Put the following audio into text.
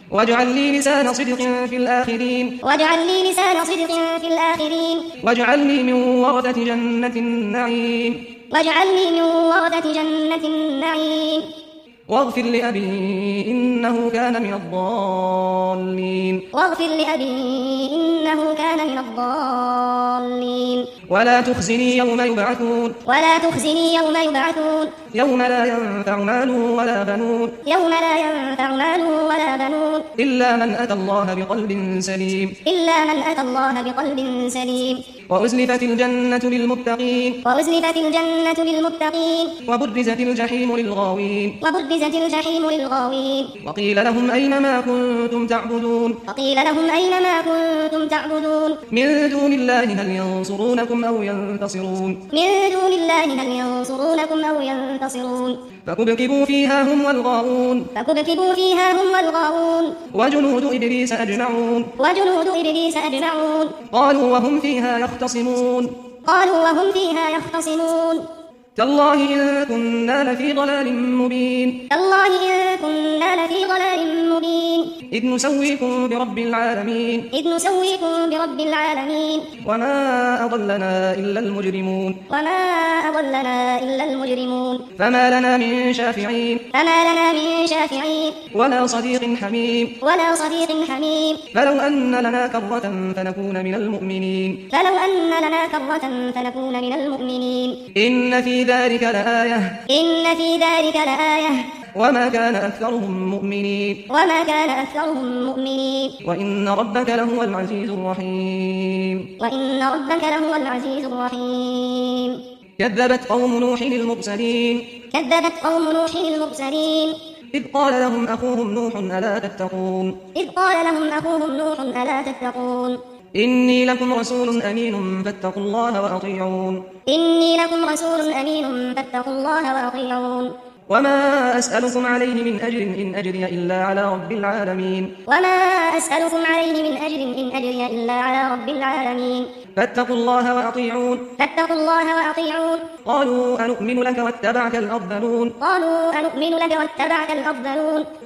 واجعل لي لسان صدق في الآخرين واجعلني من ورثة جنة النعيم واغفر لأبي إنه كان من الضالين ولا تخزني يوم يبعثون يوم لا ينفع مال ولا بنون إلا من أتى الله بقلب سليم وأزلفت الجنة للمتقين وبرزت الجحيم للغاوين وقيل لهم أين ما كنتم تعبدون من دون الله هل ينصرونكم أو ينتصرون فكبكبوا فيها هم والغاوون وجنود إبليس أجمعون قالوا وهم فيها يختصمون تالله إن كنا لفي ضلال مبين إذ نسويكم برب العالمين وما أضلنا إلا المجرمون فما لنا من شافعين ولا صديق حميم فلو أن لنا كرة فنكون من المؤمنين إن في ذلك لآية وما كان أكثرهم مؤمنين وإن ربك لهو العزيز الرحيم كذبت قوم نوح المرسلين إذ قال لهم أخوهم نوح ألا تتقون إني لكم رسول أمين فاتقوا الله وأطيعون وما أسألكم عليه من أجر إن أجري إلا على رب العالمين فاتقوا الله وأطيعون قالوا أنؤمن لك واتبعك الأرذلون